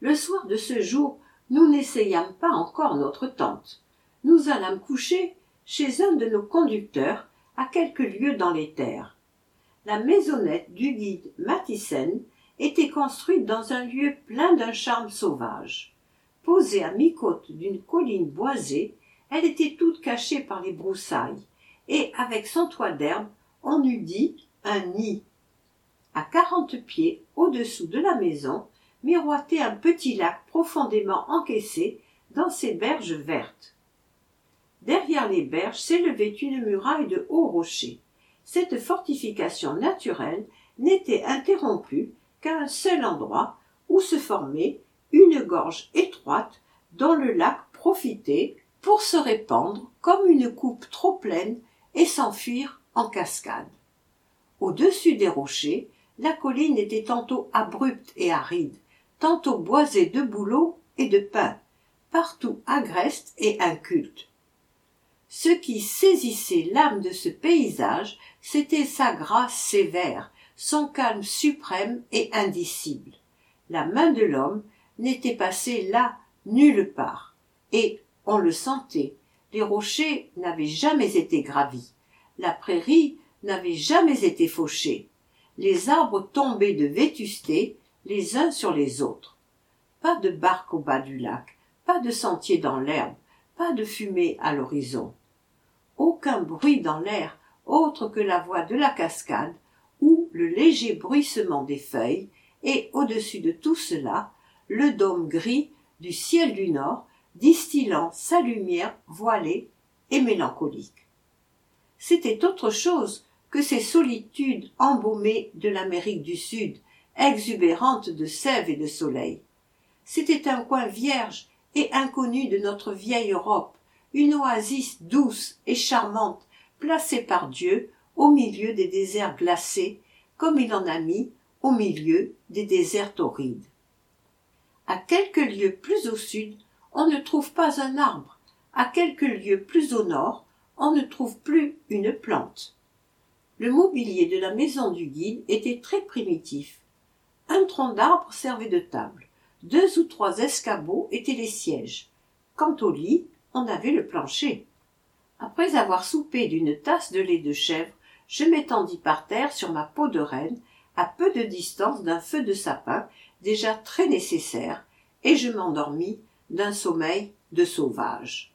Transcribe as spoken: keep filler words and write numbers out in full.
Le soir de ce jour, nous n'essayâmes pas encore notre tente. Nous allâmes coucher chez un de nos conducteurs, à quelques lieues dans les terres. La maisonnette du guide Matisen était construite dans un lieu plein d'un charme sauvage. Posée à mi-côte d'une colline boisée, elle était toute cachée par les broussailles, et avec son toit d'herbe, on eût dit un nid. À quarante pieds au-dessous de la maison, miroitait un petit lac profondément encaissé dans ses berges vertes. Derrière les berges s'élevait une muraille de hauts rochers. Cette fortification naturelle n'était interrompue qu'à un seul endroit où se formait une gorge étroite dont le lac profitait pour se répandre comme une coupe trop pleine et s'enfuir en cascade. Au-dessus des rochers, la colline était tantôt abrupte et aride, tantôt boisée de bouleaux et de pins, partout agreste et inculte. Ce qui saisissait l'âme de ce paysage, c'était sa grâce sévère, son calme suprême et indicible. La main de l'homme n'était passée là nulle part, et on le sentait, les rochers n'avaient jamais été gravis, la prairie n'avait jamais été fauchée, les arbres tombaient de vétusté les uns sur les autres. Pas de barque au bas du lac, pas de sentier dans l'herbe, pas de fumée à l'horizon. Aucun bruit dans l'air autre que la voix de la cascade ou le léger bruissement des feuilles, et au-dessus de tout cela, le dôme gris du ciel du nord distillant sa lumière voilée et mélancolique. C'était autre chose que ces solitudes embaumées de l'Amérique du Sud, exubérantes de sève et de soleil. C'était un coin vierge et inconnu de notre vieille Europe, une oasis douce et charmante, placée par Dieu au milieu des déserts glacés, comme il en a mis au milieu des déserts torrides. À quelques lieues plus au sud, on ne trouve pas un arbre, à quelques lieues plus au nord, on ne trouve plus une plante. Le mobilier de la maison du guide était très primitif. Un tronc d'arbre servait de table, deux ou trois escabeaux étaient les sièges. Quant au lit, on avait le plancher. Après avoir soupé d'une tasse de lait de chèvre, je m'étendis par terre sur ma peau de renne, à peu de distance d'un feu de sapin déjà très nécessaire, et je m'endormis d'un sommeil de sauvage.